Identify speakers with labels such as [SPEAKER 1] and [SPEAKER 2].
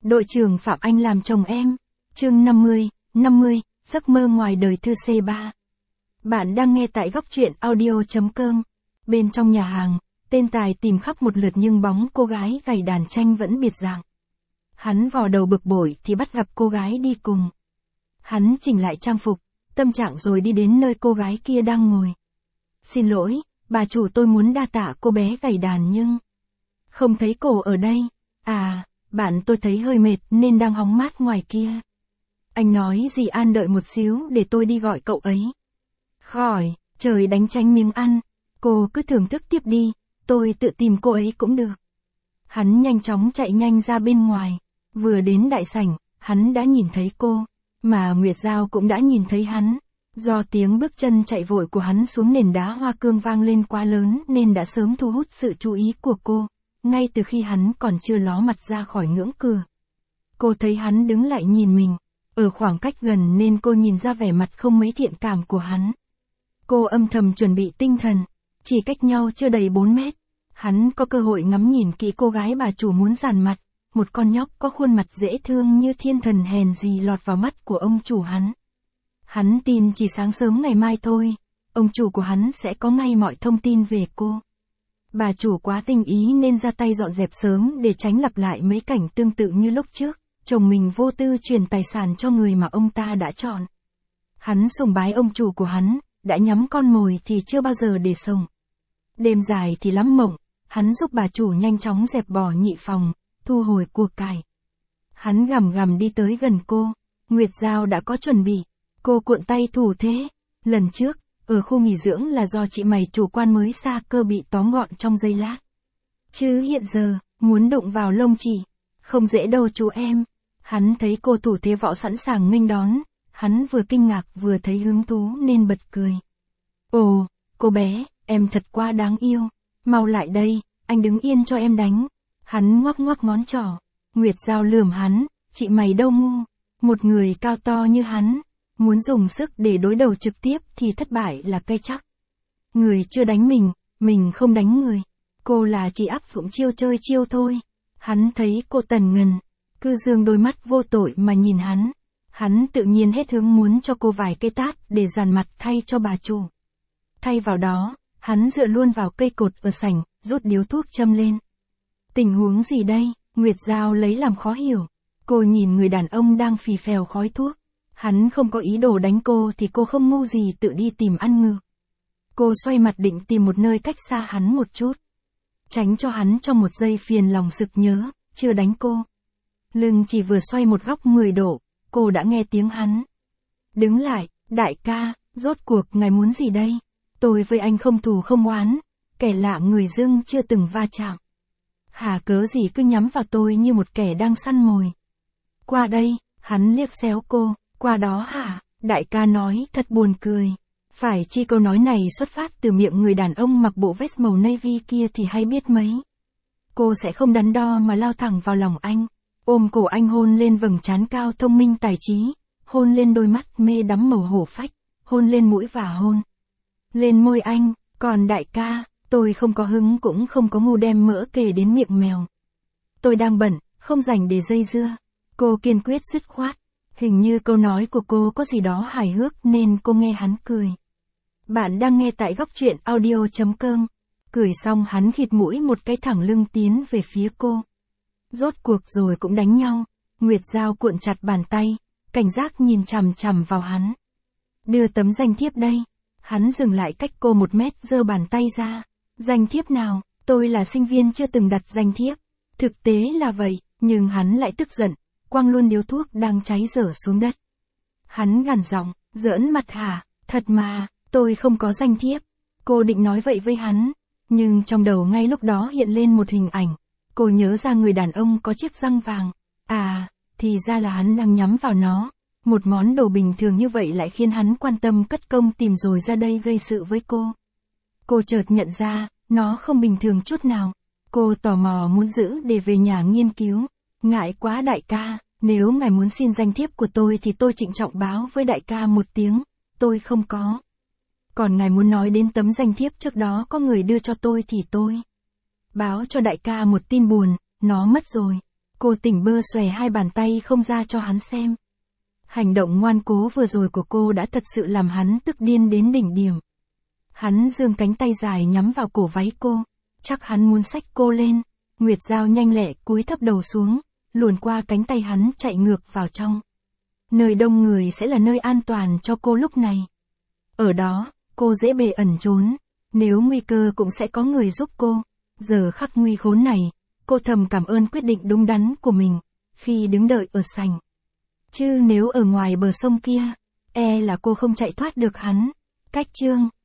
[SPEAKER 1] Đội trưởng Phạm Anh làm chồng em. Chương 50, giấc mơ ngoài đời thư C3. Bạn đang nghe tại góc truyện audio.com. Bên trong nhà hàng, tên Tài tìm khắp một lượt nhưng bóng cô gái gảy đàn tranh vẫn biệt dạng. Hắn vò đầu bực bội thì bắt gặp cô gái đi cùng. Hắn chỉnh lại trang phục, tâm trạng rồi đi đến nơi cô gái kia đang ngồi. Xin lỗi, bà chủ, tôi muốn đa tạ cô bé gảy đàn nhưng không thấy cô ở đây. À, bạn tôi thấy hơi mệt nên đang hóng mát ngoài kia. Anh nói gì An đợi một xíu để tôi đi gọi cậu ấy. Khỏi, trời đánh tránh miếng ăn. Cô cứ thưởng thức tiếp đi, tôi tự tìm cô ấy cũng được. Hắn nhanh chóng chạy nhanh ra bên ngoài. Vừa đến đại sảnh, hắn đã nhìn thấy cô. Mà Nguyệt Giao cũng đã nhìn thấy hắn. Do tiếng bước chân chạy vội của hắn xuống nền đá hoa cương vang lên quá lớn nên đã sớm thu hút sự chú ý của cô. Ngay từ khi hắn còn chưa ló mặt ra khỏi ngưỡng cửa. Cô thấy hắn đứng lại nhìn mình. Ở khoảng cách gần nên cô nhìn ra vẻ mặt không mấy thiện cảm của hắn. Cô âm thầm chuẩn bị tinh thần. Chỉ cách nhau chưa đầy 4 mét. Hắn có cơ hội ngắm nhìn kỹ cô gái bà chủ muốn dàn mặt. Một con nhóc có khuôn mặt dễ thương như thiên thần hèn gì lọt vào mắt của ông chủ hắn. Hắn tin chỉ sáng sớm ngày mai thôi, ông chủ của hắn sẽ có ngay mọi thông tin về cô. Bà chủ quá tinh ý nên ra tay dọn dẹp sớm để tránh lặp lại mấy cảnh tương tự như lúc trước, chồng mình vô tư truyền tài sản cho người mà ông ta đã chọn. Hắn sùng bái ông chủ của hắn, đã nhắm con mồi thì chưa bao giờ để sổng. Đêm dài thì lắm mộng, hắn giúp bà chủ nhanh chóng dẹp bỏ nhị phòng, thu hồi của cải. Hắn gầm gầm đi tới gần cô, Nguyệt Giao đã có chuẩn bị. Cô cuộn tay thủ thế. Lần trước, ở khu nghỉ dưỡng là do chị mày chủ quan mới xa cơ bị tóm gọn trong giây lát. Chứ hiện giờ, muốn đụng vào lông chị, không dễ đâu chú em. Hắn thấy cô thủ thế võ sẵn sàng nghênh đón, hắn vừa kinh ngạc vừa thấy hứng thú nên bật cười. Ồ, cô bé, em thật quá đáng yêu. Mau lại đây, anh đứng yên cho em đánh. Hắn ngoắc ngoắc ngón trỏ. Nguyệt Giao lườm hắn, chị mày đâu ngu. Một người cao to như hắn. Muốn dùng sức để đối đầu trực tiếp thì thất bại là cây chắc. Người chưa đánh mình không đánh người. Cô là chỉ áp dụng chiêu chơi chiêu thôi. Hắn thấy cô tần ngần, cứ dương đôi mắt vô tội mà nhìn hắn. Hắn tự nhiên hết hứng muốn cho cô vài cây tát để dàn mặt thay cho bà chủ. Thay vào đó, hắn dựa luôn vào cây cột ở sảnh, rút điếu thuốc châm lên. Tình huống gì đây? Nguyệt Giao lấy làm khó hiểu. Cô nhìn người đàn ông đang phì phèo khói thuốc. Hắn không có ý đồ đánh cô thì cô không ngu gì tự đi tìm ăn ngược. Cô xoay mặt định tìm một nơi cách xa hắn một chút. Tránh cho hắn trong một giây phiền lòng sực nhớ, chưa đánh cô. Lưng chỉ vừa xoay một góc 10 độ, cô đã nghe tiếng hắn. Đứng lại, đại ca, rốt cuộc ngài muốn gì đây? Tôi với anh không thù không oán, kẻ lạ người dưng chưa từng va chạm. Hà cớ gì cứ nhắm vào tôi như một kẻ đang săn mồi. Qua đây, hắn liếc xéo cô. Qua đó hả? Đại ca nói thật buồn cười. Phải chi câu nói này xuất phát từ miệng người đàn ông mặc bộ vest màu navy kia thì hay biết mấy. Cô sẽ không đắn đo mà lao thẳng vào lòng anh. Ôm cổ anh hôn lên vầng trán cao thông minh tài trí. Hôn lên đôi mắt mê đắm màu hổ phách. Hôn lên mũi và hôn lên môi anh. Còn đại ca, tôi không có hứng cũng không có ngu đem mỡ kề đến miệng mèo. Tôi đang bận, không rảnh để dây dưa. Cô kiên quyết dứt khoát. Hình như câu nói của cô có gì đó hài hước nên cô nghe hắn cười. Bạn đang nghe tại góc truyện audio.com. Cười xong hắn khịt mũi một cái thẳng lưng tiến về phía cô. Rốt cuộc rồi cũng đánh nhau. Nguyệt Giao cuộn chặt bàn tay, cảnh giác nhìn chằm chằm vào hắn. Đưa tấm danh thiếp đây. Hắn dừng lại cách cô 1 mét giơ bàn tay ra. Danh thiếp nào? Tôi là sinh viên chưa từng đặt danh thiếp. Thực tế là vậy, nhưng hắn lại tức giận. Quăng luôn điếu thuốc đang cháy dở xuống đất. Hắn gằn giọng, giỡn mặt hả? Thật mà, tôi không có danh thiếp. Cô định nói vậy với hắn, nhưng trong đầu ngay lúc đó hiện lên một hình ảnh. Cô nhớ ra người đàn ông có chiếc răng vàng. À, thì ra là hắn đang nhắm vào nó. Một món đồ bình thường như vậy lại khiến hắn quan tâm cất công tìm rồi ra đây gây sự với cô. Cô chợt nhận ra, nó không bình thường chút nào. Cô tò mò muốn giữ để về nhà nghiên cứu. Ngại quá đại ca, nếu ngài muốn xin danh thiếp của tôi thì tôi trịnh trọng báo với đại ca một tiếng, tôi không có. Còn ngài muốn nói đến tấm danh thiếp trước đó có người đưa cho tôi thì tôi báo cho đại ca một tin buồn, nó mất rồi. Cô tỉnh bơ xòe hai bàn tay không ra cho hắn xem. Hành động ngoan cố vừa rồi của cô đã thật sự làm hắn tức điên đến đỉnh điểm. Hắn giương cánh tay dài nhắm vào cổ váy cô, chắc hắn muốn xách cô lên. Nguyệt Giao nhanh lẹ cúi thấp đầu xuống, luồn qua cánh tay hắn chạy ngược vào trong. Nơi đông người sẽ là nơi an toàn cho cô lúc này. Ở đó, cô dễ bề ẩn trốn, nếu nguy cơ cũng sẽ có người giúp cô. Giờ khắc nguy khốn này, cô thầm cảm ơn quyết định đúng đắn của mình, khi đứng đợi ở sảnh. Chứ nếu ở ngoài bờ sông kia, là cô không chạy thoát được hắn. Cách chương